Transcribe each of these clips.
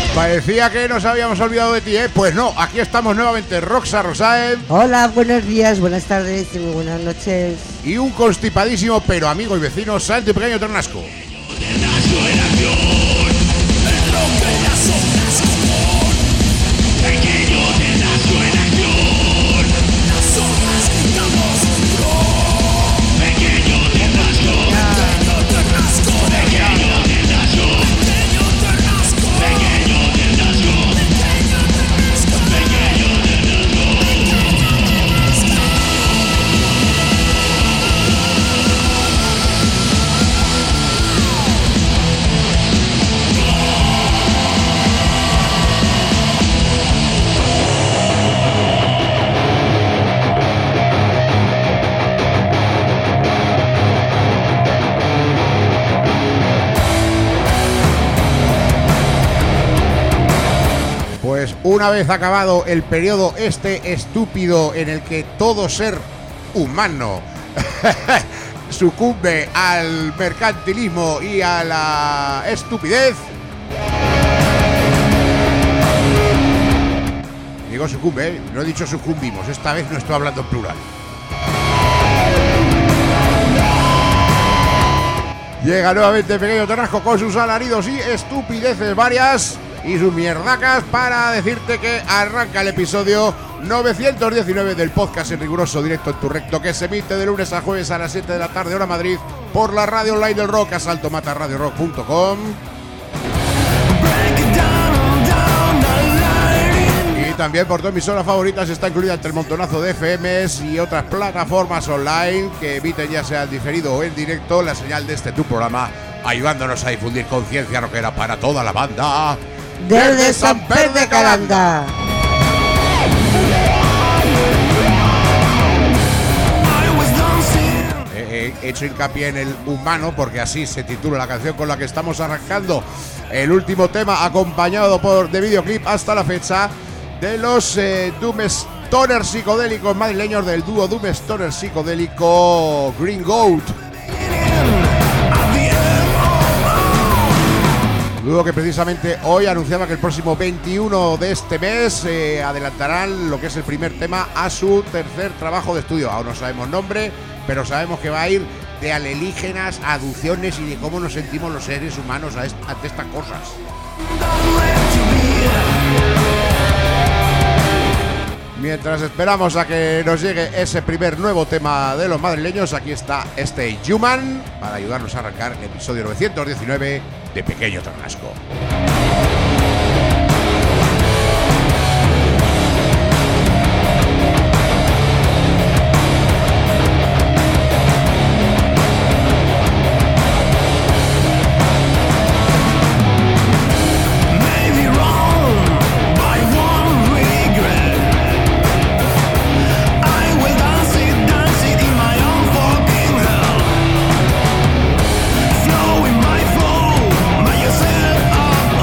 Parecía que nos habíamos olvidado de ti, ¿eh? Pues no, aquí estamos nuevamente, Roxa Rosae. Hola, buenos días, buenas tardes y muy buenas noches. Y un constipadísimo, pero amigo y vecino, Santi Pequeño Ternasco. Pues una vez acabado el periodo este estúpido en el que todo ser humano sucumbe al mercantilismo y a la estupidez. Digo sucumbe, no he dicho sucumbimos, esta vez no estoy hablando en plural. Llega nuevamente Pequeño Ternasco con sus alaridos y estupideces varias y sus mierdacas para decirte que arranca el episodio 919 del podcast en riguroso directo en tu recto, que se emite de lunes a jueves a las 7 de la tarde hora Madrid por la radio online del rock, asaltomatarradiorock.com, y también por tu emisora favoritas. Está incluida entre el montonazo de FMs y otras plataformas online que emiten ya sea en diferido o en directo la señal de este tu programa, ayudándonos a difundir conciencia rockera para toda la banda Desde San Pedro de Calanda. He hecho hincapié en el humano porque así se titula la canción con la que estamos arrancando el último tema, acompañado de videoclip hasta la fecha de los Doom Stoner psicodélicos madrileños del dúo Doom Stoner psicodélico Green Goat. Luego que precisamente hoy anunciaba que el próximo 21 de este mes adelantarán lo que es el primer tema a su tercer trabajo de estudio. Aún no sabemos nombre, pero sabemos que va a ir de alienígenas a abducciones y de cómo nos sentimos los seres humanos ante estas cosas. Mientras esperamos a que nos llegue ese primer nuevo tema de los madrileños, aquí está Stay Human para ayudarnos a arrancar el episodio 919 de Pequeño Ternasco. Flowing my flow, my yourself up.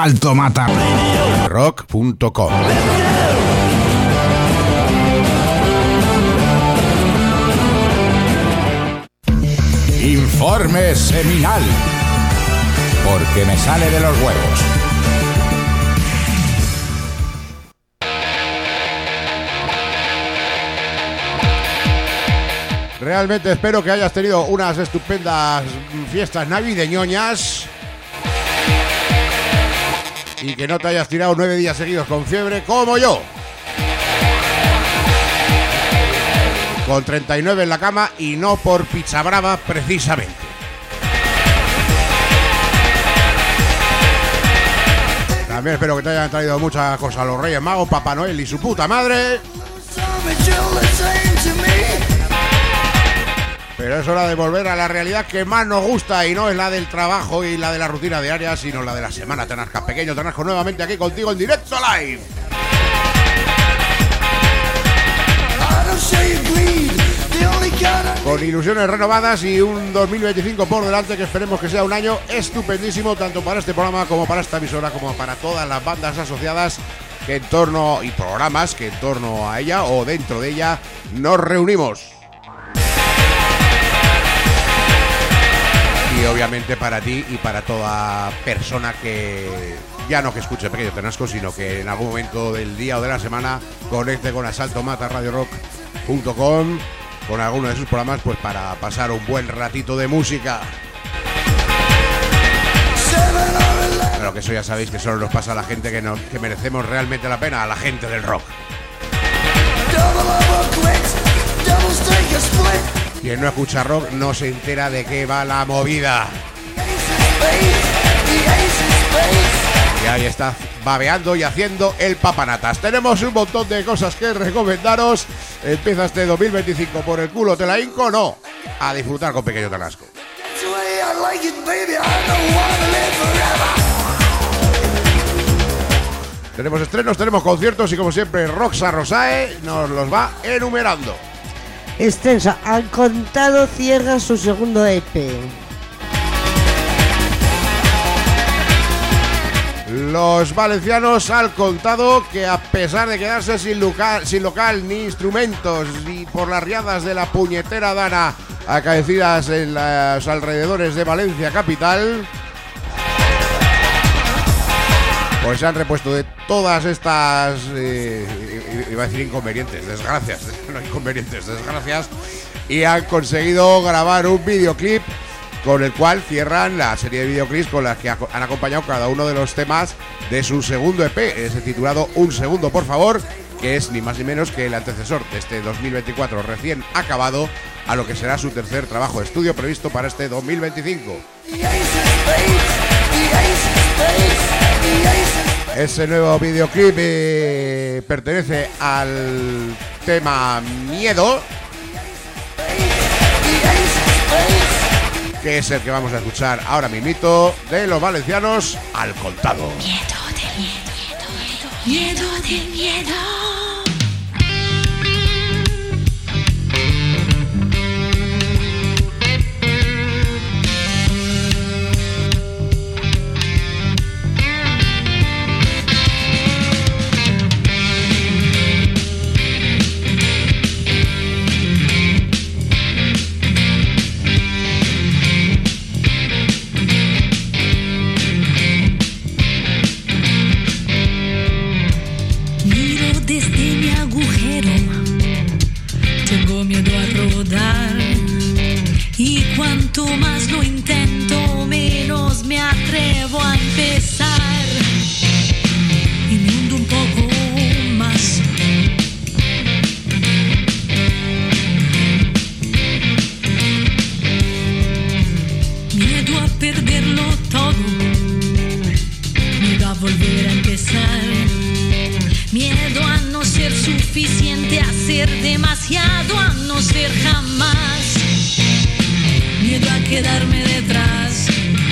Asalto Mata. Rock.com. Informe seminal. Porque me sale de los huevos. Realmente espero que hayas tenido unas estupendas fiestas navideñoñas y que no te hayas tirado 9 días seguidos con fiebre como yo. Con 39 en la cama y no por pizza brava precisamente. También espero que te hayan traído muchas cosas los Reyes Magos, Papá Noel y su puta madre. Pero es hora de volver a la realidad que más nos gusta y no es la del trabajo y la de la rutina diaria, sino la de la semana. Tanasca, pequeño Tanasco, nuevamente aquí contigo en directo live. Con ilusiones renovadas y un 2025 por delante que esperemos que sea un año estupendísimo tanto para este programa como para esta emisora como para todas las bandas asociadas que en torno y programas que en torno a ella o dentro de ella nos reunimos. Y obviamente para ti y para toda persona que ya no que escuche Pequeño Tanasco, sino que en algún momento del día o de la semana conecte con Asalto Mata Radio Rock.com con alguno de sus programas, pues para pasar un buen ratito de música. Pero que eso ya sabéis que solo nos pasa a la gente que merecemos realmente la pena, a la gente del rock. Quien no escucha rock no se entera de qué va la movida. Y ahí está babeando y haciendo el papanatas. Tenemos un montón de cosas que recomendaros. Empieza este 2025 por el culo, te la hinco, no. A disfrutar con Pequeño Tanasco. Tenemos estrenos, tenemos conciertos y como siempre Roxa Rosae nos los va enumerando. Extensa, Al Contado cierra su segundo EP. Los valencianos Al Contado, que a pesar de quedarse sin local ni instrumentos y por las riadas de la puñetera dana acaecidas en los alrededores de Valencia capital, pues se han repuesto de todas estas, iba a decir inconvenientes, desgracias, no inconvenientes, desgracias, y han conseguido grabar un videoclip con el cual cierran la serie de videoclips con las que han acompañado cada uno de los temas de su segundo EP, ese titulado Un Segundo Por Favor, que es ni más ni menos que el antecesor de este 2024 recién acabado, a lo que será su tercer trabajo de estudio previsto para este 2025. Ese nuevo videoclip pertenece al tema Miedo, que es el que vamos a escuchar ahora mismito de los valencianos Al Contado. Miedo del miedo, miedo del miedo. Y cuanto más lo intento, menos me atrevo a empezar. Y me hundo un poco más. Miedo a perderlo todo, miedo a volver a empezar. Miedo a no ser suficiente, a ser demasiado, a no ser jamás. Miedo a quedarme detrás.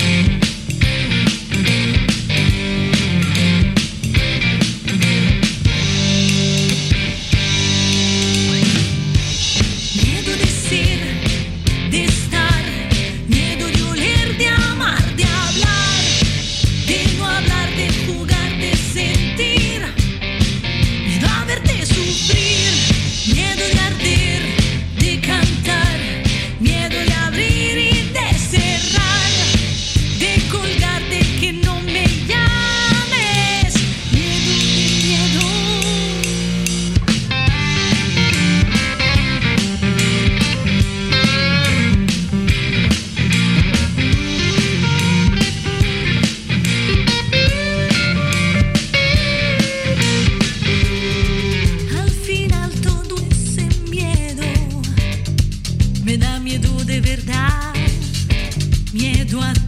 Miedo de ser, de estar, miedo de oler, de amar, de hablar, de no hablar, de jugar.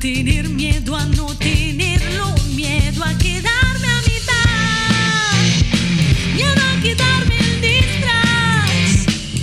tener miedo a no tenerlo, miedo a quedarme a mitad, miedo a quitarme el disfraz.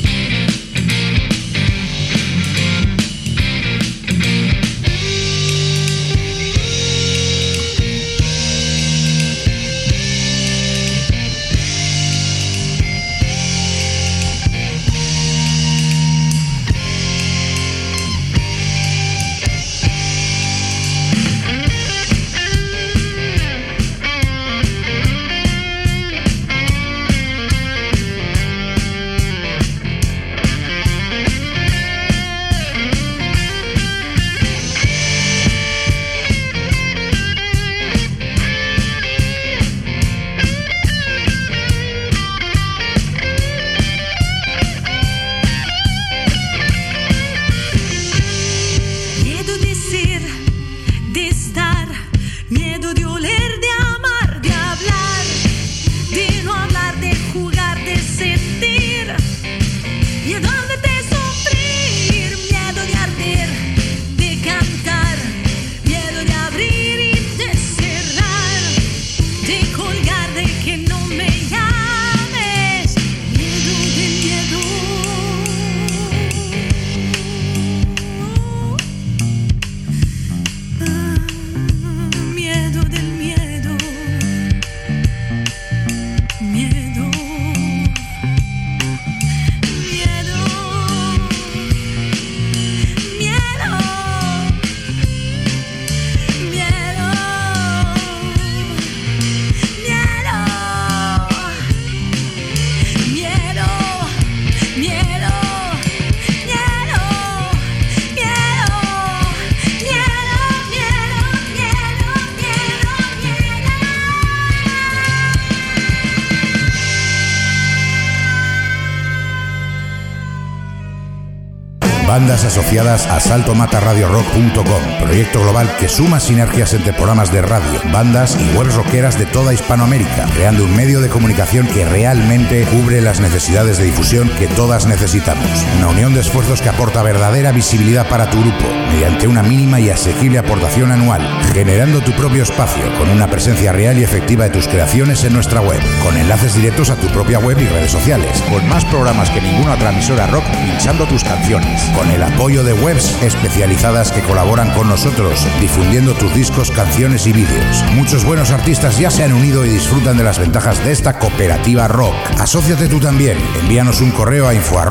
Bandas asociadas a saltomatarradiorock.com, proyecto global que suma sinergias entre programas de radio, bandas y webs rockeras de toda Hispanoamérica, creando un medio de comunicación que realmente cubre las necesidades de difusión que todas necesitamos. Una unión de esfuerzos que aporta verdadera visibilidad para tu grupo, mediante una mínima y asequible aportación anual, generando tu propio espacio con una presencia real y efectiva de tus creaciones en nuestra web, con enlaces directos a tu propia web y redes sociales, con más programas que ninguna otra emisora rock pinchando tus canciones, con el apoyo de webs especializadas que colaboran con nosotros, difundiendo tus discos, canciones y vídeos. Muchos buenos artistas ya se han unido y disfrutan de las ventajas de esta cooperativa rock. Asóciate tú también. Envíanos un correo a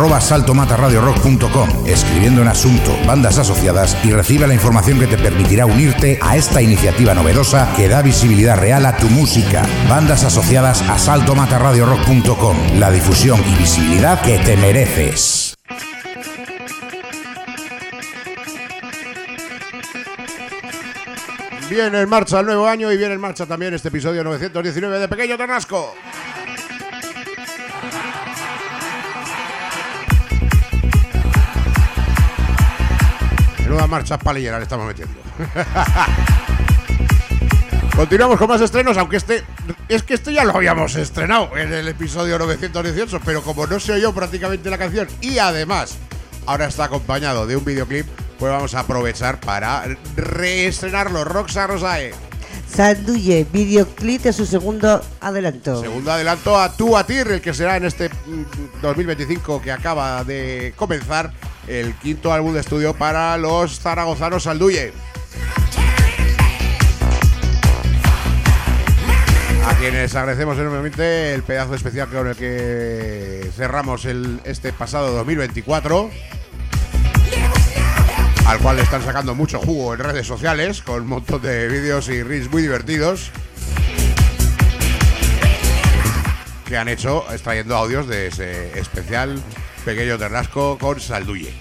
info@saltomatarradiorock.com, escribiendo en asunto bandas asociadas, y recibe la información que te permitirá unirte a esta iniciativa novedosa que da visibilidad real a tu música. Bandas asociadas a saltomatarradiorock.com, la difusión y visibilidad que te mereces. Viene en marcha el nuevo año y viene en marcha también este episodio 919 de Pequeño Ternasco. Menuda marcha palillera le estamos metiendo. Continuamos con más estrenos, aunque este ya lo habíamos estrenado en el episodio 918, pero como no se oyó prácticamente la canción y además ahora está acompañado de un videoclip, pues vamos a aprovechar para reestrenarlo. Roxa Rosae. Sanduye, videoclip de su segundo adelanto. Segundo adelanto a Tú a Tir, el que será en este 2025 que acaba de comenzar, el quinto álbum de estudio para los zaragozanos Sanduye. A quienes agradecemos enormemente el pedazo especial con el que cerramos este pasado 2024, al cual le están sacando mucho jugo en redes sociales, con un montón de vídeos y reels muy divertidos que han hecho extrayendo audios de ese especial Pequeño Ternasco con Sanduye.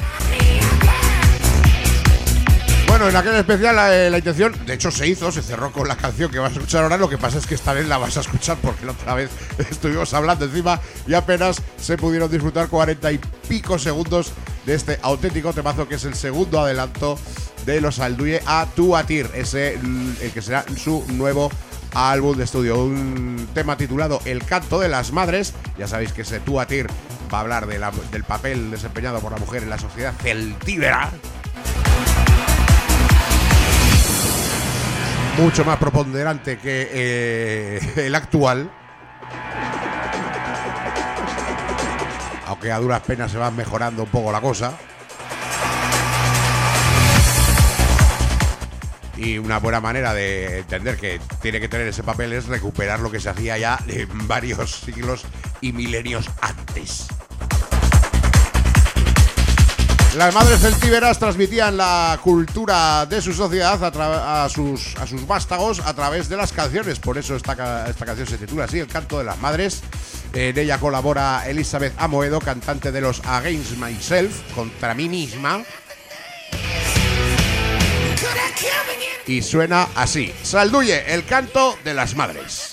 Bueno, en aquel especial la intención, de hecho se cerró con la canción que vas a escuchar ahora. Lo que pasa es que esta vez la vas a escuchar porque la otra vez estuvimos hablando encima y apenas se pudieron disfrutar 40 y pico segundos de este auténtico temazo, que es el segundo adelanto de los Sanduye a Tú a Tir, el que será su nuevo álbum de estudio, un tema titulado El canto de las madres. Ya sabéis que ese Tú a Tir va a hablar del papel desempeñado por la mujer en la sociedad celtíbera. mucho más preponderante que el actual. Aunque a duras penas se va mejorando un poco la cosa. Y una buena manera de entender que tiene que tener ese papel es recuperar lo que se hacía ya en varios siglos y milenios antes. Las madres celtíberas transmitían la cultura de su sociedad a sus vástagos a través de las canciones. Por eso esta canción se titula así, El canto de las madres. En ella colabora Elizabeth Amoedo, cantante de los Against Myself, contra mí misma. Y suena así: Salduye, el canto de las madres.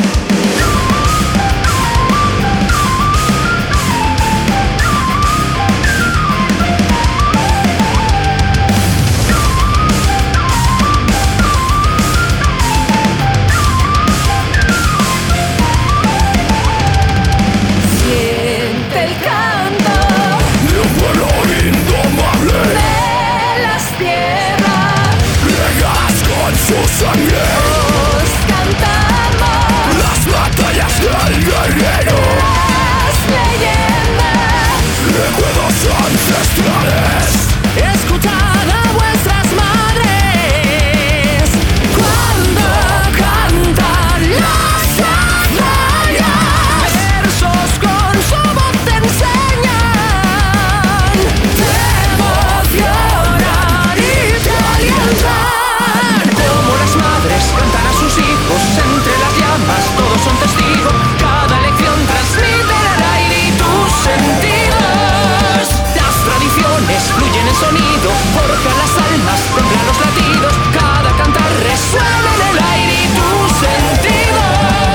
Siente el canto de un pueblo indomable de las tierras, riegas con su sangre. Os cantamos las batallas del guerrero, las leyendas, recuerdos ancestrales. Escuchad a vuestras madres cuando cantan las hazañas. Versos con su voz te enseñan, te emocionan y te alientan. Como las madres cantan a sus hijos entre las llamas, todos son testigos. Cada lección transmite el aire y tus sentidos. Las tradiciones fluyen en sonido, forjan las almas, temblan los latidos. Cada cantar resuena en el aire y tus sentidos.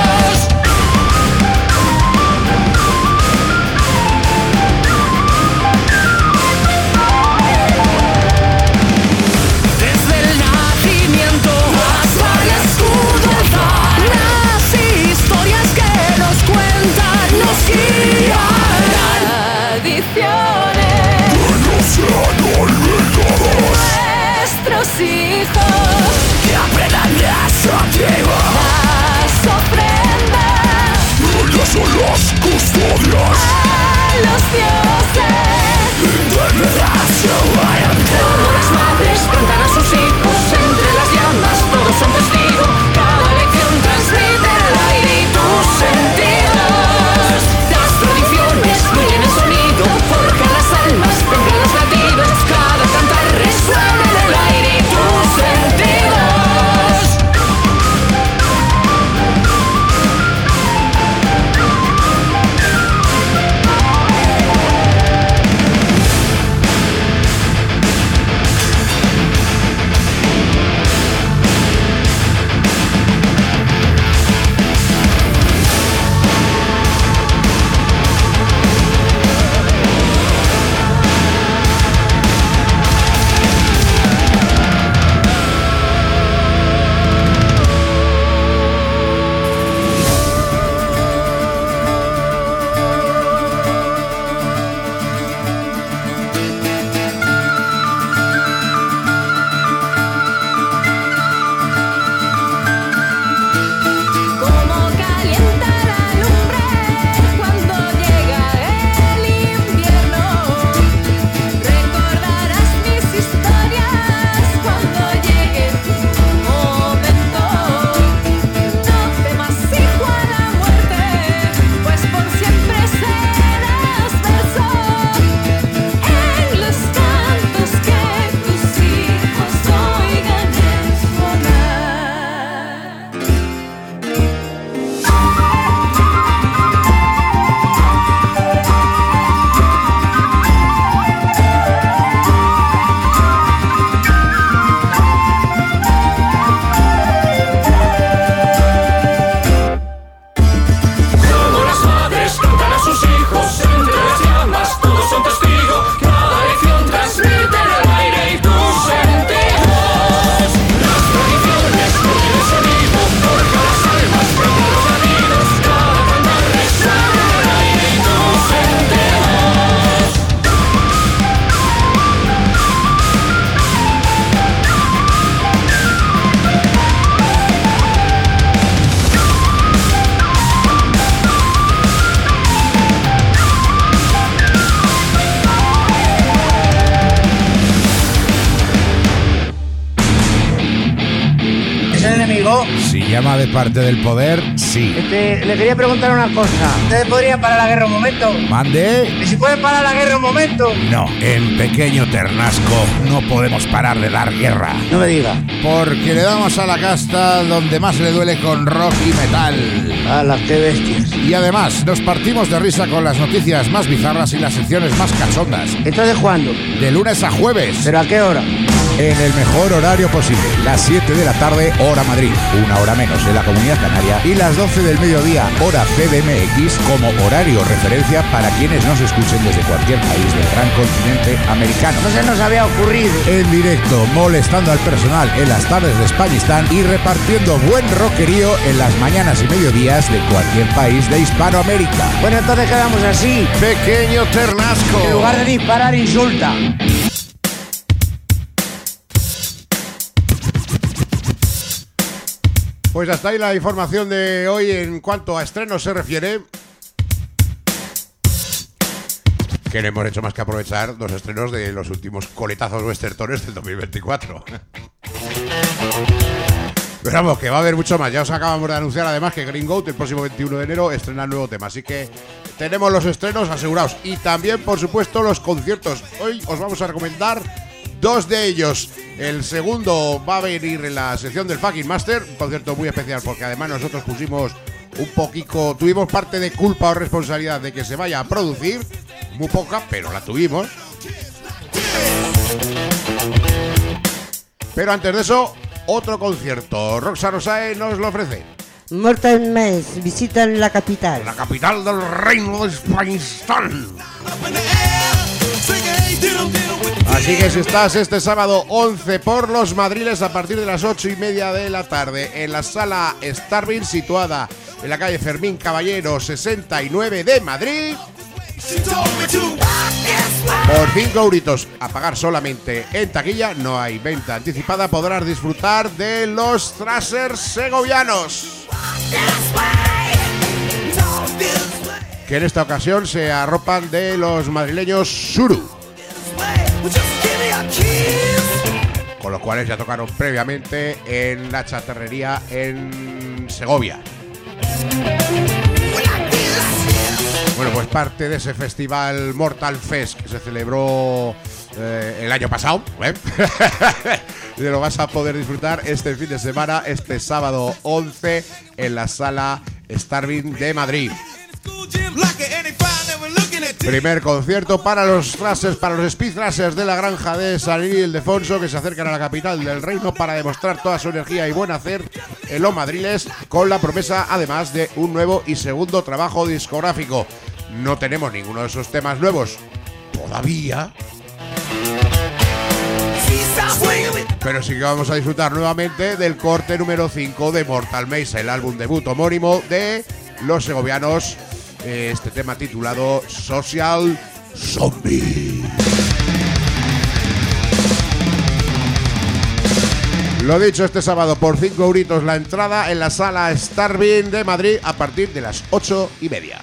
Desde el nacimiento hasta el escudo alzar, las historias que nos cuentan nos guían. Tradiciones que no sean olvidados. Nuestros hijos que aprendan las antiguas. Las ofrendas ellos son los custodios a los dioses. Como las madres cantan a sus hijos entre las llamas, todos son testigos. Cada lección transmite el aire y tus sentidos. Las tradiciones fluyen en sonido, forjan las almas, temblan los latidos. Cada cantar resuena en el aire y tus sentidos. llama de parte del poder, sí. Le quería preguntar una cosa. ¿Ustedes podrían parar la guerra un momento? ¿Mande? ¿Y si pueden parar la guerra un momento? No, en Pequeño Ternasco no podemos parar de dar guerra. No me diga. Porque le damos a la casta donde más le duele con rock y metal. ¡Hala, qué bestias! Y además, nos partimos de risa con las noticias más bizarras y las secciones más cachondas. ¿Entonces cuándo? De lunes a jueves. ¿Pero a qué hora? En el mejor horario posible. Las 7 de la tarde, hora Madrid. Una hora menos en la Comunidad Canaria. Y las 12 del mediodía, hora CDMX, como horario referencia para quienes nos escuchen desde cualquier país del gran continente americano. No se nos había ocurrido. En directo, molestando al personal en las tardes de Españistán y repartiendo buen rockerío en las mañanas y mediodías de cualquier país de Hispanoamérica. Bueno, entonces quedamos así. Pequeño Ternasco. En lugar de disparar, insulta. Pues hasta ahí la información de hoy en cuanto a estrenos se refiere. Que no hemos hecho más que aprovechar los estrenos de los últimos coletazos westertones del 2024. Pero vamos, que va a haber mucho más. Ya os acabamos de anunciar además que Green Goat el próximo 21 de enero estrena nuevo tema. Así que tenemos los estrenos asegurados. Y también, por supuesto, los conciertos. Hoy os vamos a recomendar 2 de ellos. El segundo va a venir en la sección del Fucking Master, un concierto muy especial porque además nosotros pusimos un poquito, tuvimos parte de culpa o responsabilidad de que se vaya a producir, muy poca, pero la tuvimos. Pero antes de eso, otro concierto. Roxa Rosae nos lo ofrece. Mortal Maze visitan la capital. La capital del reino de Españistán. Así que si estás este sábado 11 por los Madriles a partir de las 8:30 de la tarde en la sala Starvin, situada en la calle Fermín Caballero 69 de Madrid, por 5 euritos a pagar solamente en taquilla, no hay venta anticipada, podrás disfrutar de los Thrashers segovianos, que en esta ocasión se arropan de los madrileños Suru, con los cuales ya tocaron previamente en la chatarrería en Segovia. Bueno, pues parte de ese festival Mortal Fest que se celebró el año pasado, y lo vas a poder disfrutar este fin de semana, este sábado 11 en la sala Starvin de Madrid. Primer concierto para los Thrashers, para los Speed Thrashers de la granja de San Ildefonso, que se acercan a la capital del reino para demostrar toda su energía y buen hacer en los madriles, con la promesa además de un nuevo y segundo trabajo discográfico. No tenemos ninguno de esos temas nuevos todavía, pero sí que vamos a disfrutar nuevamente del corte número 5 de Mortal Maze, el álbum debut homónimo de los segovianos. Este tema titulado Social Zombie. Lo dicho, este sábado por 5 euritos la entrada en la sala Starvin de Madrid a partir de las 8:30.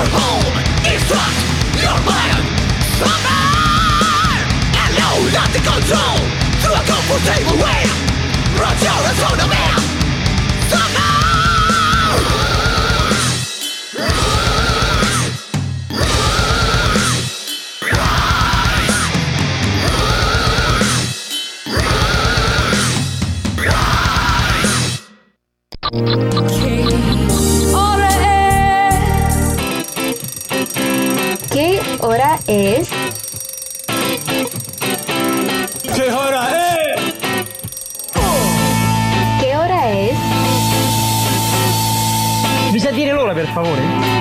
home is trust your mind. Somewhere and know that the control through a comfortable way. Run your autonomy. Somehow. ¿Qué hora es? ¿Qué hora es? ¿Qué hora es? Mi sa dire l'ora, per favore?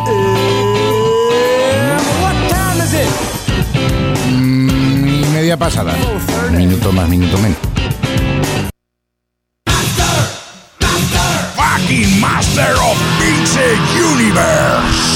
What time is it? Y media pasada. Minuto más, minuto menos. Fucking Master of Pixel Universe.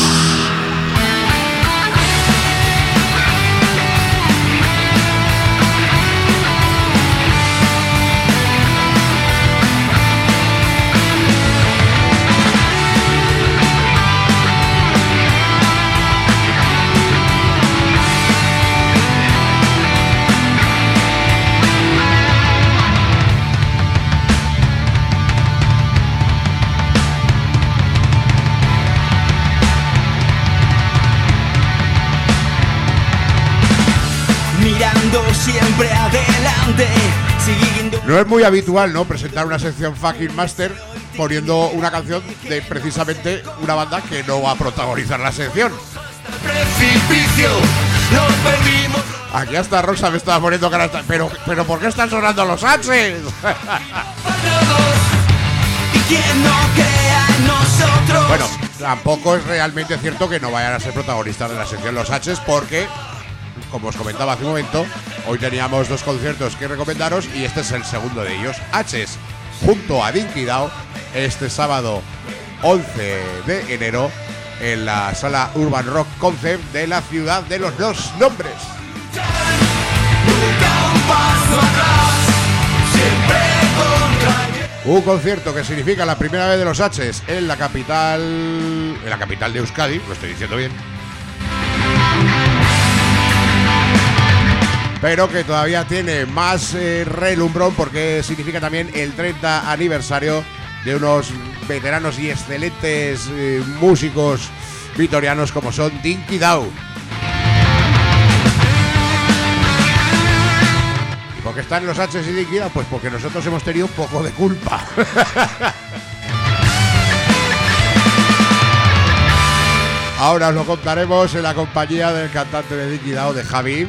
Mirando siempre adelante, siguiendo. No es muy habitual, ¿no?, presentar una sección Fucking Master poniendo una canción de precisamente una banda que no va a protagonizar la sección. Precipicio, nos perdimos. Aquí hasta Rosa me estaba poniendo cara. Pero ¿por qué están sonando los H's? Y quien no crea en nosotros. Bueno, tampoco es realmente cierto que no vayan a ser protagonistas de la sección los H's, porque, como os comentaba hace un momento, hoy teníamos 2 conciertos que recomendaros y este es el segundo de ellos. H's junto a Dinky Dao este sábado 11 de enero en la sala Urban Rock Concept de la ciudad de los 2 nombres. Nunca un paso atrás, siempre contra. Un concierto que significa la primera vez de los H's en la capital de Euskadi, lo estoy diciendo bien. Pero que todavía tiene más relumbrón porque significa también el 30 aniversario de unos veteranos y excelentes músicos vitorianos como son Dinky Dao. ¿Y por qué están los H's y Dinky Dao? Pues porque nosotros hemos tenido un poco de culpa. Ahora os lo contaremos en la compañía del cantante de Dinky Dao, de Javi,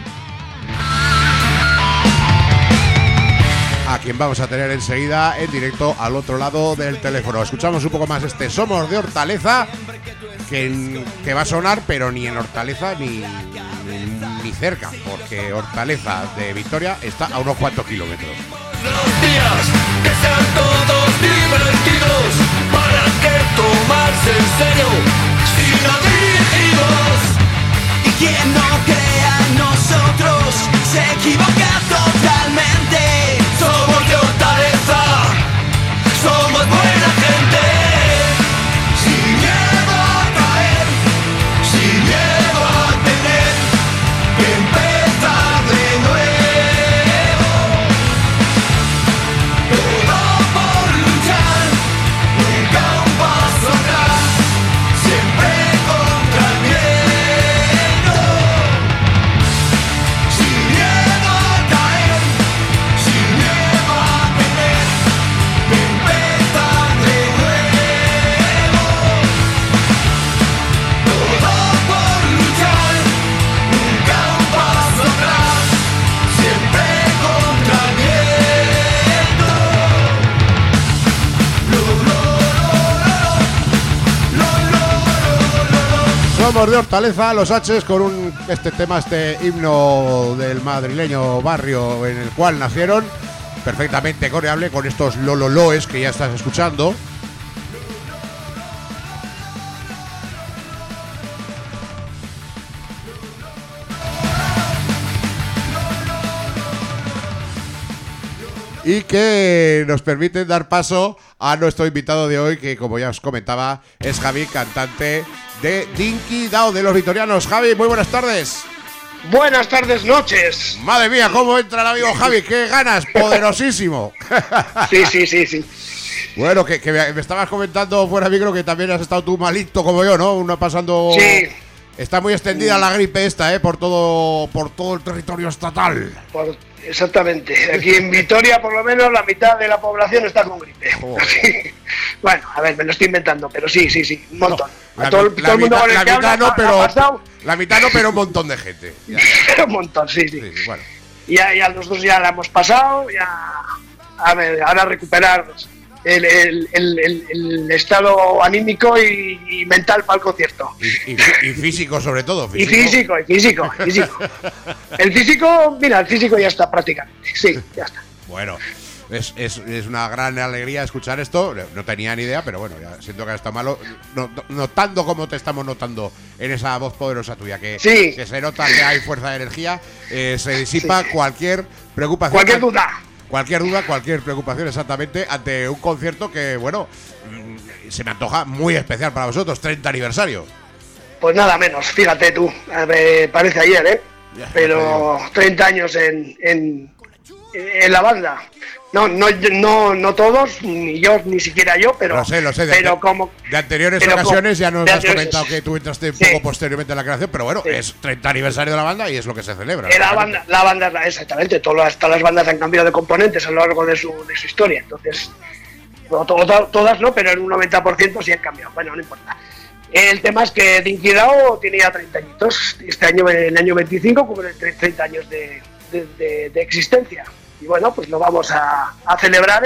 a quien vamos a tener enseguida en directo al otro lado del teléfono. Escuchamos un poco más este Somos de Hortaleza, que va a sonar, pero ni en Hortaleza ni cerca, porque Hortaleza de Vitoria está a unos cuantos kilómetros. Los días que sean todos divertidos, para que tomarse en serio, sin objetivos. Y quien no crea en nosotros se equivoca totalmente. Somos de Hortaleza, somos buena gente. Sin miedo a caer, sin miedo a tener que empezar de nuevo. Todo por luchar, nunca un paso atrás, siempre contra el miedo. Sin miedo a caer, sin miedo a tener que empezar de nuevo. Todo por luchar, nunca un paso atrás, siempre contra el miedo. Somos de Hortaleza, los H's, con este himno del madrileño barrio en el cual nacieron, perfectamente coreable con estos lololoes que ya estás escuchando. Y que nos permiten dar paso a nuestro invitado de hoy, que como ya os comentaba, es Javi, cantante de Dinky Dao de los Vitorianos. Javi, muy buenas tardes. Buenas tardes, noches. Madre mía, cómo entra el amigo Javi, qué ganas, poderosísimo. Sí. Bueno, que me estabas comentando fuera de micro que también has estado tú malito como yo, ¿no? Uno pasando... Sí. Está muy extendida la gripe esta, por todo el territorio estatal. Exactamente. Aquí en Vitoria, por lo menos, la mitad de la población está con gripe. Bueno, a ver, me lo estoy inventando, pero sí, un montón. No, todo el mundo con el que habla, la mitad no, pero un montón de gente. Un montón, sí. Bueno. Ya los dos ya la hemos pasado, ya... A ver, ahora recuperar el estado anímico y mental para el concierto. Y físico, sobre todo. Físico. Y físico. El físico ya está prácticamente. Sí, ya está. Bueno, es una gran alegría escuchar esto. No tenía ni idea, pero bueno, ya siento que está malo. Notando como te estamos notando en esa voz poderosa tuya, que se nota que hay fuerza de energía, se disipa cualquier preocupación. Cualquier duda, cualquier preocupación, exactamente, ante un concierto que, bueno, se me antoja muy especial para vosotros, 30 aniversario. Pues nada menos, fíjate tú, parece ayer, pero 30 años en la banda. No todos, ni yo, ni siquiera yo, pero... Lo sé, de anteriores ocasiones ya nos has comentado que tú entraste un poco posteriormente en la creación, pero bueno, es 30 aniversario de la banda y es lo que se celebra. La banda, exactamente, todas las bandas han cambiado de componentes a lo largo de su historia, entonces, todas no, pero en un 90% sí han cambiado, bueno, no importa. El tema es que Dinky Dao tiene ya 30 añitos, en el año 25 cubre 30 años de existencia. Y bueno, pues lo vamos a celebrar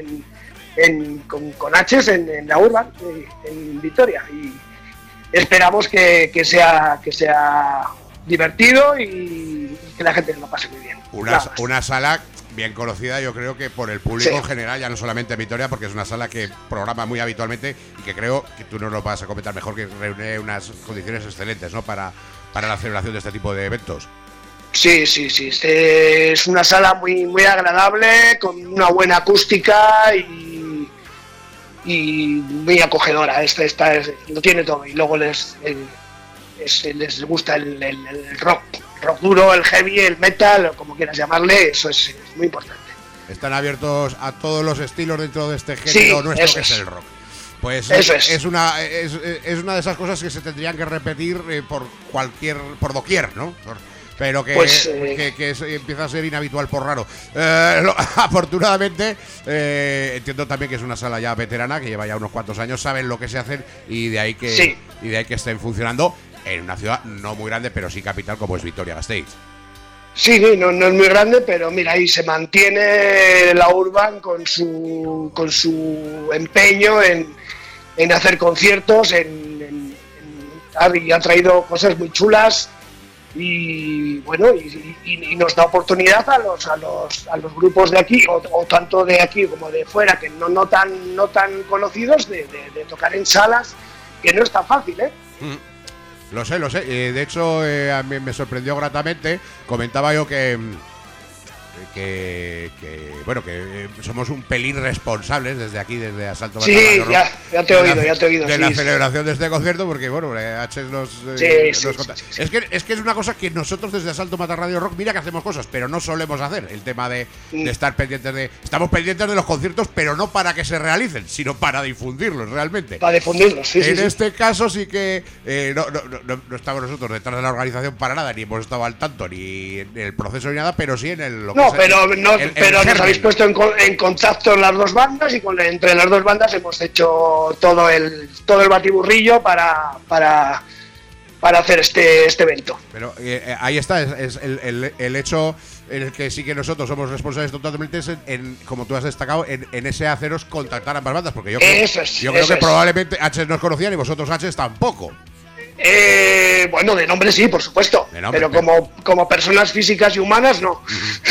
con H's en la Urban, en Vitoria. Y esperamos que sea divertido y que la gente lo pase muy bien. Una sala bien conocida, yo creo que por el público en general, ya no solamente en Vitoria, porque es una sala que programa muy habitualmente y que creo que tú nos lo vas a comentar mejor, que reúne unas condiciones excelentes, ¿no? Para la celebración de este tipo de eventos. Sí. Es una sala muy agradable, con una buena acústica y muy acogedora. Lo tiene todo. Y luego les gusta el rock duro, el heavy, el metal, como quieras llamarle. Eso es muy importante. Están abiertos a todos los estilos dentro de este género nuestro, que es el rock. Pues es una de esas cosas que se tendrían que repetir por doquier, ¿no? Pero que empieza a ser inhabitual por raro. Afortunadamente, entiendo también que es una sala ya veterana, que lleva ya unos cuantos años, saben lo que se hacen y de ahí que estén funcionando en una ciudad no muy grande, pero sí capital, como es Vitoria-Gasteiz. Sí, no es muy grande, pero mira, ahí se mantiene la Urban con su empeño en hacer conciertos, y ha traído cosas muy chulas. Y bueno, y nos da oportunidad a los grupos de aquí, o tanto de aquí como de fuera, que no tan conocidos, de tocar en salas, que no es tan fácil, Lo sé. De hecho, a mí me sorprendió gratamente. Comentaba yo que somos un pelín responsables desde aquí, desde Asalto Matarradio. Sí, ya te he oído. De la celebración de este concierto, porque bueno, H nos conta. Es que es una cosa que nosotros desde Asalto Matarradio Rock, mira que hacemos cosas, pero no solemos hacer. El tema de estar pendientes estamos pendientes de los conciertos, pero no para que se realicen, sino para difundirlos realmente. Para difundirlos, sí. En este caso sí que no estamos nosotros detrás de la organización para nada, ni hemos estado al tanto, ni en el proceso ni nada, pero sí en el... Pero nos habéis puesto en contacto las dos bandas y entre las dos bandas hemos hecho todo el batiburrillo para hacer este evento. Pero ahí está, es el hecho en el que sí que nosotros somos responsables totalmente, es como tú has destacado, en ese haceros contactar a ambas bandas, porque yo creo que probablemente H nos conocían y vosotros H tampoco. Bueno, de nombre sí, por supuesto, pero como personas físicas y humanas no.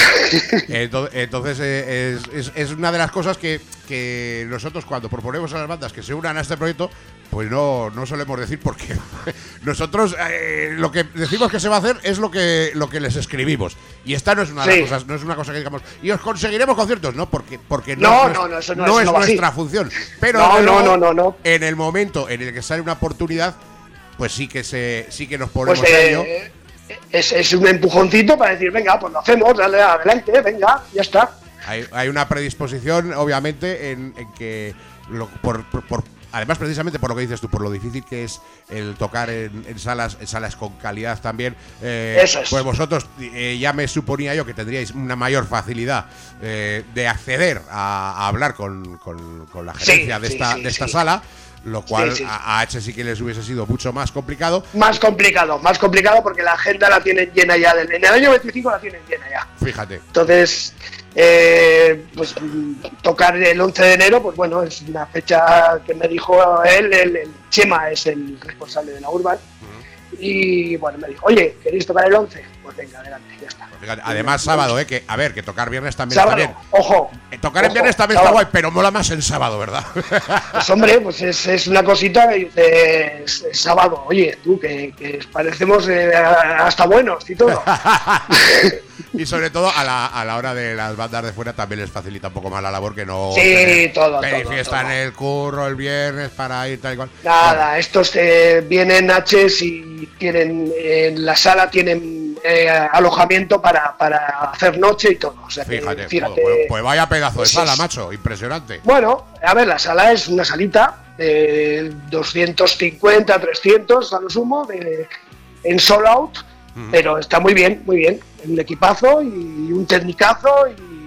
Entonces es una de las cosas que nosotros cuando proponemos a las bandas que se unan a este proyecto, pues no solemos decir, porque nosotros lo que decimos que se va a hacer es lo que les escribimos, y esta no es una de las cosas, no es una cosa que digamos y os conseguiremos conciertos, no, porque eso no es nuestra función, pero no. En el momento en el que sale una oportunidad, pues sí que nos ponemos a ello. Es un empujoncito para decir, venga, pues lo hacemos, dale adelante, venga, ya está. Hay una predisposición, obviamente, en que además, precisamente por lo que dices tú, por lo difícil que es el tocar en salas con calidad también, Eso es. Pues vosotros ya me suponía yo que tendríais una mayor facilidad de acceder a hablar con la gerencia de esta sala, lo cual a H sí que les hubiese sido mucho más complicado. Más complicado porque la agenda la tienen llena ya. En el año 25 la tienen llena ya. Fíjate. Entonces, pues tocar el 11 de enero, pues bueno, es una fecha que me dijo él, el Chema es el responsable de la Urban. Y bueno, me dijo, oye, ¿queréis tocar el 11? Pues venga, adelante, ya está. Además, sábado, que tocar viernes también sábado, está bien. Ojo. Tocar en viernes también está guay, pero mola más el sábado, ¿verdad? Pues hombre, pues es una cosita que dices, es sábado, oye, tú, que parecemos hasta buenos y todo. Y sobre todo a la hora de las bandas de fuera también les facilita un poco más la labor, que no todo fiesta en el curro el viernes para ir tal y cual. Nada, estos vienen H's y tienen en la sala tienen alojamiento para hacer noche y todo. O sea, fíjate. Pues vaya pedazo de sala, macho, impresionante. Bueno, a ver, la sala es una salita de 250, 300 a lo sumo, en sold out, pero está muy bien, un equipazo y un tecnicazo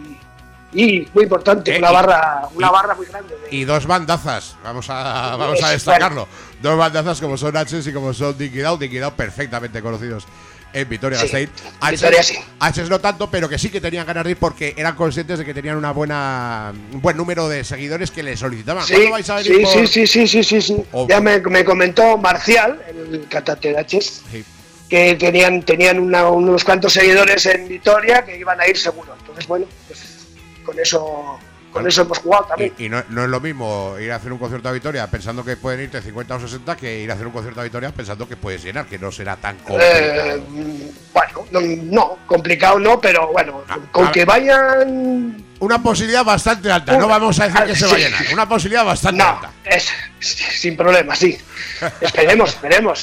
y muy importante, una barra muy grande. Y dos bandazas, vamos a destacarlo. Bueno. Dos bandazas como son H's y como son Dinky Down perfectamente conocidos en Vitoria-Gasteiz. H's no tanto, pero que sí que tenían ganas de ir porque eran conscientes de que tenían un buen número de seguidores que les solicitaban. ¿Cuándo vais a venir? Sí. Ya me comentó Marcial, el cantante de H's, que tenían unos cuantos seguidores en Vitoria que iban a ir seguro. Entonces, bueno, pues con eso hemos jugado también. Y no es lo mismo ir a hacer un concierto a Vitoria pensando que pueden irte 50 o 60 que ir a hacer un concierto a Vitoria pensando que puedes llenar, que no será tan complicado. Bueno, no, complicado no, pero bueno, con que vayan... Una posibilidad bastante alta, no vamos a decir que se va a llenar, una posibilidad bastante alta. Es sin problema, sí. Esperemos,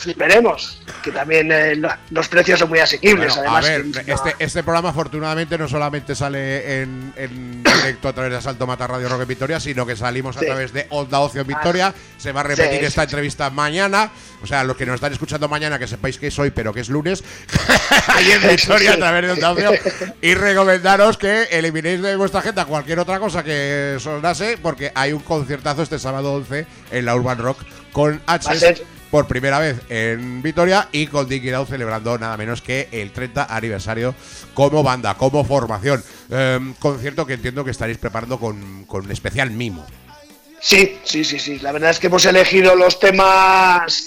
que también los precios son muy asequibles. Bueno, además, a ver, este programa afortunadamente no solamente sale en directo a través de Asalto Mata Radio Rock en Vitoria, sino que salimos a través de Onda Ocio en Vitoria. Se va a repetir esta entrevista mañana, o sea, los que nos están escuchando mañana, que sepáis que es hoy, pero que es lunes, ahí en Vitoria a través de Onda Ocio, y recomendaros que eliminéis de vuestra agenda cualquier otra cosa que sonase, porque hay un conciertazo este sábado 11 en la Urban Rock con H por primera vez en Vitoria y con Dinky Down celebrando nada menos que el 30 aniversario como banda, como formación. Concierto que entiendo que estaréis preparando con especial mimo. Sí. La verdad es que hemos elegido los temas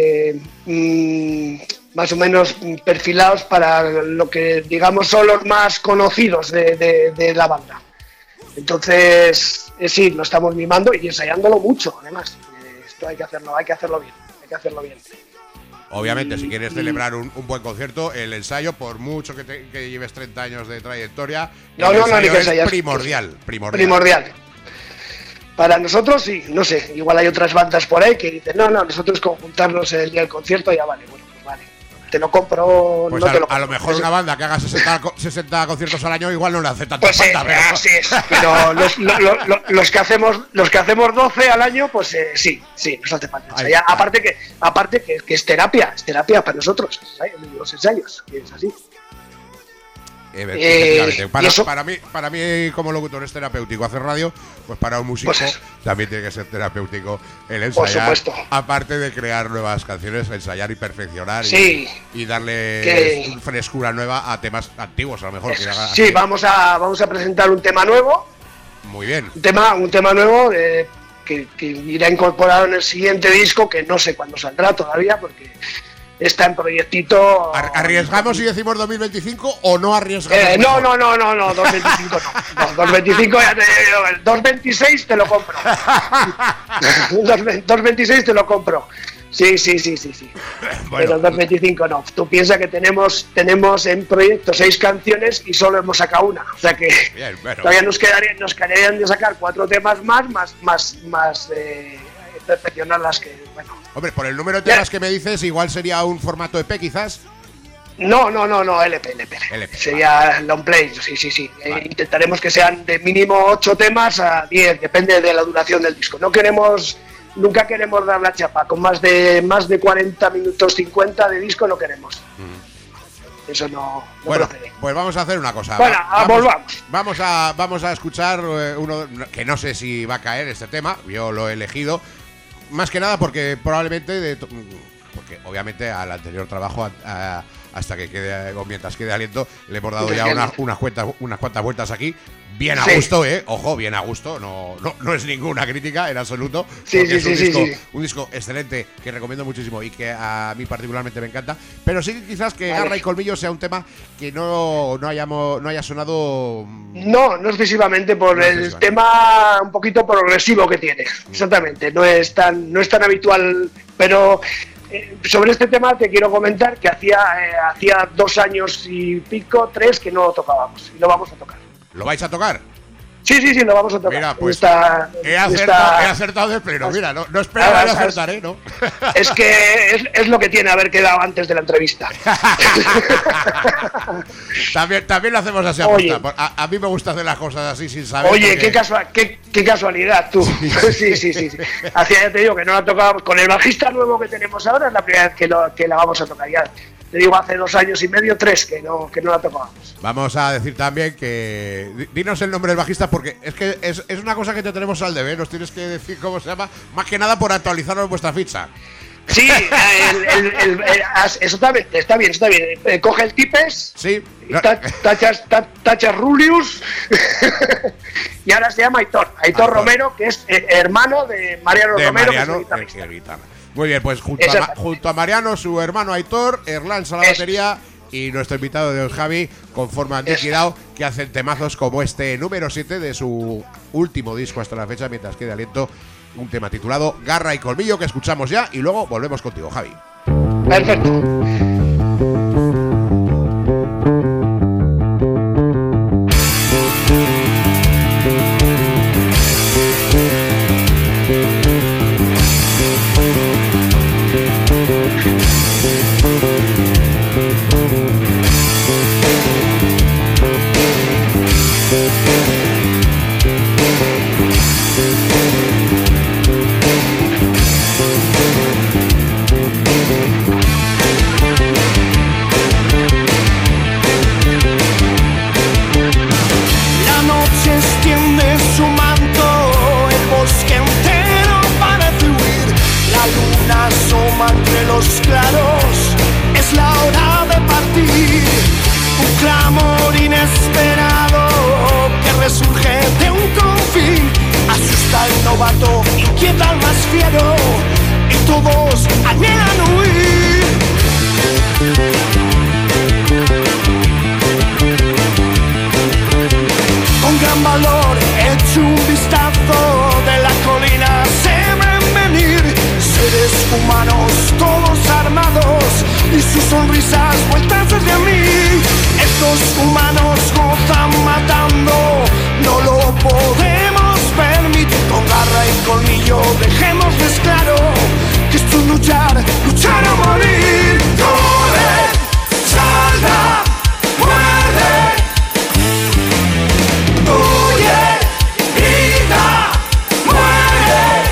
más o menos perfilados para lo que digamos son los más conocidos de la banda. Entonces, sí, lo estamos mimando y ensayándolo mucho, además. Esto hay que hacerlo bien. Obviamente, si quieres celebrar un buen concierto, el ensayo, por mucho que lleves 30 años de trayectoria, es primordial. Para nosotros, sí, no sé, igual hay otras bandas por ahí que dicen, no, nosotros con juntarnos el día del concierto ya vale, bueno, pues vale. Te lo compro, pues no te lo compro. A lo mejor una banda que haga 60 conciertos al año igual no le hace tanta pues falta, pero así es. Pero los que hacemos 12 al año, pues sí, nos hace falta. Aparte que es terapia para nosotros, los ensayos, que es así. Para mí como locutor es terapéutico hacer radio, pues para un músico también tiene que ser terapéutico el ensayar, por supuesto. Aparte de crear nuevas canciones, ensayar y perfeccionar y darle frescura nueva a temas antiguos a lo mejor. Vamos a presentar un tema nuevo. Muy bien. Un tema nuevo que irá incorporado en el siguiente disco, que no sé cuándo saldrá todavía, porque está en proyectito. ¿Arriesgamos y decimos 2025 o no arriesgamos? No, 2025 no. 2025 ya te digo, el 226 te lo compro. 226 te lo compro. Sí. Bueno, pero 225 no. Tú piensas que tenemos en proyecto 6 canciones y solo hemos sacado una. O sea que bien, bueno, todavía nos quedarían de sacar 4 temas más perfeccionar las que, bueno. Hombre, por el número de temas que me dices, igual sería un formato EP quizás. No, LP. Sería long play, sí. Vale. Intentaremos que sean de mínimo 8 temas a 10, depende de la duración del disco. Nunca queremos dar la chapa, con más de 40 minutos, 50 de disco no queremos. Eso no bueno, procede. Pues vamos a hacer una cosa. Bueno, vamos a escuchar uno que no sé si va a caer este tema, yo lo he elegido, más que nada porque probablemente, porque obviamente al anterior trabajo, hasta que quede, o mientras quede aliento, le hemos dado ya unas cuantas vueltas aquí. Bien a gusto, ojo, bien a gusto, no es ninguna crítica en absoluto, porque es un disco excelente que recomiendo muchísimo y que a mí particularmente me encanta, pero sí quizás que Garra y Colmillo sea un tema que no haya sonado. No excesivamente por el tema un poquito progresivo que tiene, exactamente, no es tan habitual, pero sobre este tema te quiero comentar que hacía 2 años y pico, 3 que no lo tocábamos y lo vamos a tocar. ¿Lo vais a tocar? Sí, lo vamos a tocar. Mira, pues he acertado de pleno. Mira, no esperaba acertar, ¿no? Es que es lo que tiene haber quedado antes de la entrevista. también lo hacemos así a posta. A mí me gusta hacer las cosas así sin saber. Oye, qué casualidad, tú. Sí. Ya te digo que no la tocábamos. Con el bajista nuevo que tenemos ahora es la primera vez que la vamos a tocar. Ya te digo, hace 2 años y medio, 3 que no la tocábamos. Vamos a decir también que dinos el nombre del bajista, porque es que es una cosa que te tenemos al deber. Nos tienes que decir cómo se llama, más que nada por actualizarnos vuestra ficha. Sí, exactamente, está bien. Coge el tipes, sí, tachas Rulius y ahora se llama Aitor Romero, que es hermano de Mariano Romero, que es el guitarrista. Muy bien, pues junto a Mariano, su hermano Aitor, Erlans a la batería y nuestro invitado de hoy, Javi, conforman Liquidado, que hacen temazos como este número 7 de su último disco hasta la fecha, mientras quede aliento, un tema titulado Garra y Colmillo, que escuchamos ya y luego volvemos contigo, Javi. Perfecto. Inquieta al más fiero y todos anhelan huir. Con gran valor echo un vistazo de la colina, se ven venir seres humanos todos armados y sus sonrisas vueltas hacia mí. Estos humanos gozan matando, no lo podemos permitir. Con garra y colmillo dejémosles claro que esto es luchar o morir. Corre, salta, muerde, huye, grita, muere.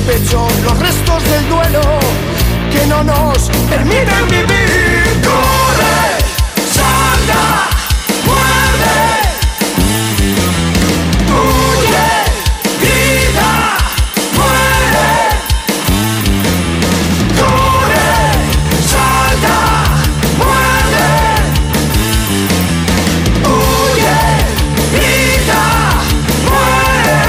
pecho los restos del duelo que no nos permiten vivir. Corre, salta, muerde, huye, grita, muere. Corre, salta, muerde, huye, grita, muere.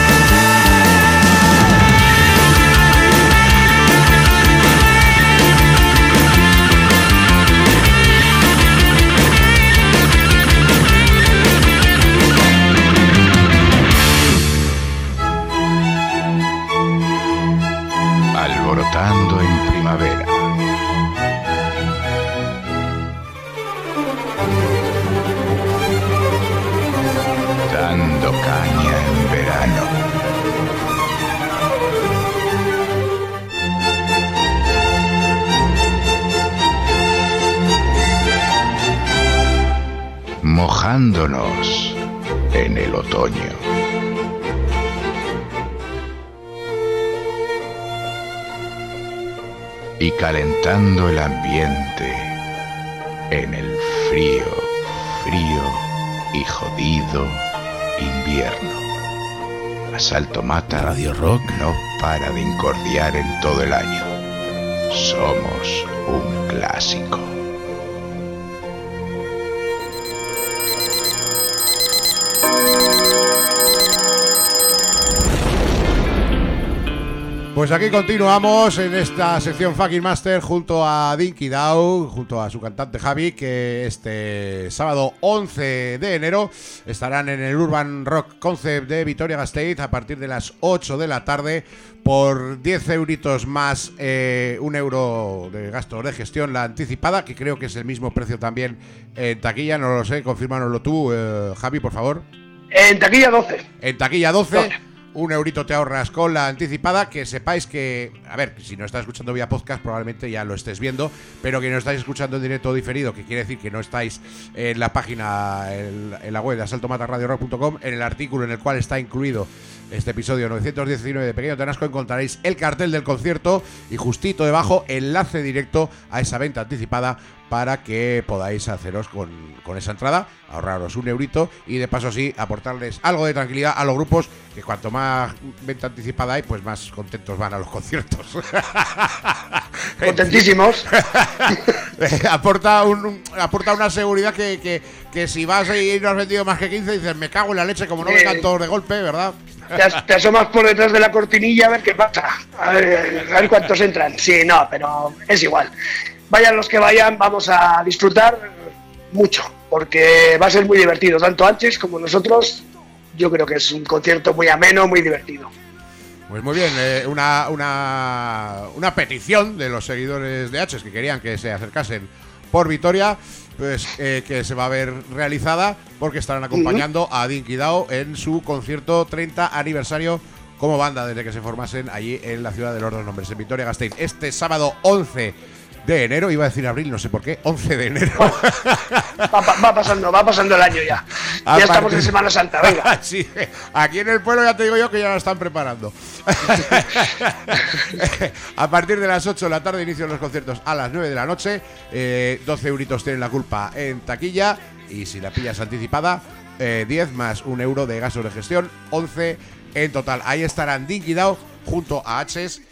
Alborotando en primavera. Dando caña en verano. Mojándonos en el otoño. Y calentando el ambiente en el frío, frío y jodido invierno. Asalto Mata Radio Rock no para de incordiar en todo el año. Somos un clásico. Pues aquí continuamos en esta sección Fucking Master junto a Dinky Dow, junto a su cantante Javi, que este sábado 11 de enero estarán en el Urban Rock Concept de Vitoria-Gasteiz a partir de las 8 de la tarde por 10 euritos más €1 de gastos de gestión, la anticipada, que creo que es el mismo precio también en taquilla, no lo sé, confírmanoslo tú, Javi, por favor. En taquilla 12. En taquilla 12. €1 te ahorras con la anticipada. Que sepáis que, a ver, si no estás escuchando vía podcast probablemente ya lo estés viendo, pero que no estáis escuchando en directo o diferido, que quiere decir que no estáis en la página, en la web de asaltomatarradiorock.com, en el artículo en el cual está incluido este episodio 919 de Pequeño Tenasco, encontraréis el cartel del concierto y justito debajo enlace directo a esa venta anticipada para que podáis haceros con esa entrada, ahorraros €1 y de paso así aportarles algo de tranquilidad a los grupos, que cuanto más venta anticipada hay, pues más contentos van a los conciertos. Contentísimos. aporta una seguridad que si vas y no has vendido más que 15, dices, me cago en la leche, como no vengan todos de golpe, ¿verdad? Te asomas por detrás de la cortinilla a ver qué pasa, a ver cuántos entran. Sí, no, pero es igual. Vayan los que vayan, vamos a disfrutar mucho, porque va a ser muy divertido, tanto Anches como nosotros. Yo creo que es un concierto muy ameno, muy divertido. Pues muy bien, una petición de los seguidores de Anches que querían que se acercasen por Vitoria, pues que se va a ver realizada, porque estarán acompañando a Dinky Dow en su concierto 30 aniversario como banda desde que se formasen allí en la ciudad de los dos nombres, en Vitoria-Gasteiz, este sábado 11 de enero, iba a decir abril, no sé por qué, 11 de enero. Va pasando el año ya. Ya estamos en Semana Santa, venga. Sí, aquí en el pueblo ya te digo yo que ya lo están preparando. A partir de las 8 de la tarde inician los conciertos a las 9 de la noche. 12 euritos tienen la culpa en taquilla. Y si la pillas anticipada, 10 más €1 de gastos de gestión, 11 en total. Ahí estarán Dinky Dow junto a H's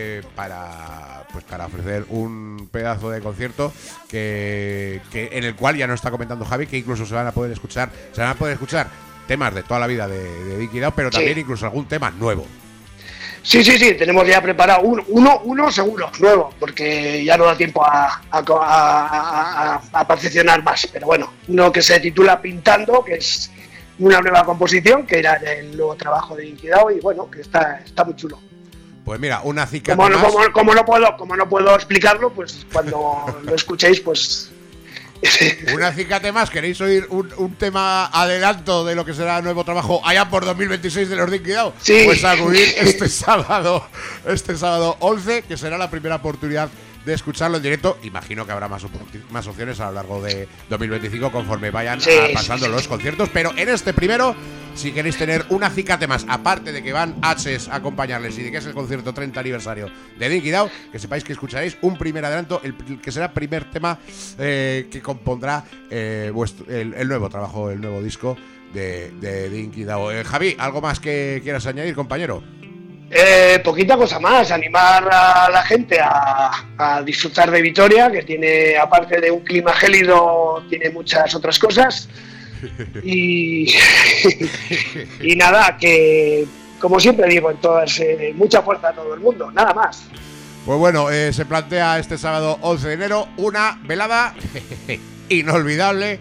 para ofrecer un pedazo de concierto que en el cual ya nos está comentando Javi que incluso se van a poder escuchar temas de toda la vida de Dinky Dow, pero también incluso algún tema nuevo. Sí, tenemos ya preparado uno seguro, nuevo, porque ya no da tiempo a perfeccionar más, pero bueno, uno que se titula Pintando, que es una nueva composición, que era el nuevo trabajo de Dinky Dow, y bueno, que está muy chulo. Pues mira, una acicate como más. Como no puedo explicarlo, pues cuando lo escuchéis, pues... Una acicate más, ¿queréis oír un tema adelanto de lo que será el nuevo trabajo allá por 2026 de los Dinky Dow? Sí. Pues acudir este sábado 11, que será la primera oportunidad de escucharlo en directo. Imagino que habrá más opciones a lo largo de 2025 conforme vayan pasando los conciertos, pero en este primero si queréis tener un acicate más, aparte de que van H's a acompañarles y de que es el concierto 30 aniversario de Dinky Dow, que sepáis que escucharéis un primer adelanto, el que será el primer tema que compondrá el nuevo trabajo, el nuevo disco de Dinky Dow. Javi, ¿algo más que quieras añadir, compañero? Poquita cosa más, animar a la gente a disfrutar de Vitoria, que tiene, aparte de un clima gélido, tiene muchas otras cosas. Y nada, que como siempre digo en todas, mucha fuerza a todo el mundo, nada más. Pues bueno, se plantea este sábado 11 de enero una velada inolvidable.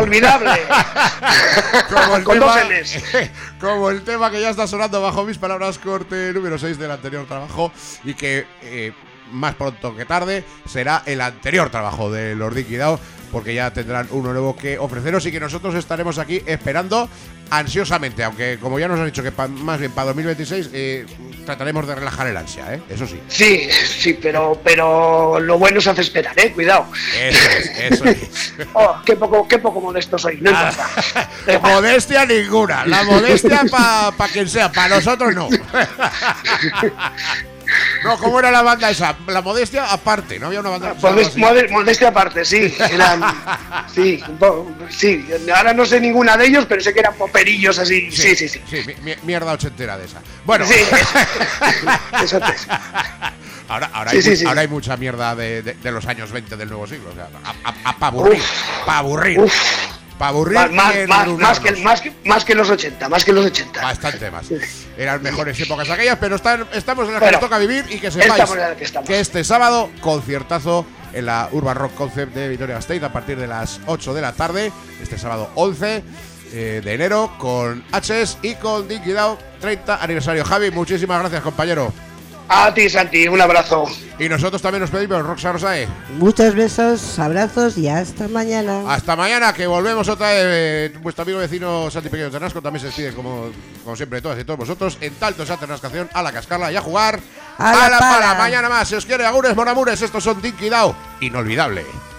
Como el tema que ya está sonando bajo mis palabras, corte número 6 del anterior trabajo, y que más pronto que tarde será el anterior trabajo de los Dinky Dow, porque ya tendrán uno nuevo que ofreceros y que nosotros estaremos aquí esperando ansiosamente, aunque como ya nos han dicho que más bien para 2026 trataremos de relajar el ansia, eso sí. Sí, pero lo bueno se hace esperar, cuidado. Eso es. Oh, qué poco modesto soy, no importa. Modestia ninguna, la modestia para quien sea, para nosotros no. No, ¿cómo era la banda esa? La modestia aparte, ¿no había una banda? Modestia aparte, sí. Sí, ahora no sé ninguna de ellos, pero sé que eran poperillos así. Sí. Mierda ochentera de esa. Bueno. Sí, eso es. Ahora hay mucha mierda de los años 20 del nuevo siglo. O sea, para aburrir. Para aburrir. Más que los 80, Bastante más. Eran mejores épocas aquellas, pero estamos en las que nos toca vivir, y que sepáis que este sábado, conciertazo en la Urban Rock Concept de Vitoria-Gasteiz a partir de las 8 de la tarde, este sábado 11 de enero, con H's y con Dinky Dow 30 aniversario. Javi, muchísimas gracias, compañero. A ti, Santi, un abrazo. Y nosotros también nos pedimos, Roxa Rosae. Muchos besos, abrazos y hasta mañana. Hasta mañana, que volvemos otra vez. Vuestro amigo vecino Santi Pequeño Ternasco también se despide, como siempre, de todas y todos vosotros. En Talto esa Ternascación, a la cascarla y a jugar a la pala. Mañana más, si os quiere, agures, monamures, estos son Dinky Dow. Inolvidable.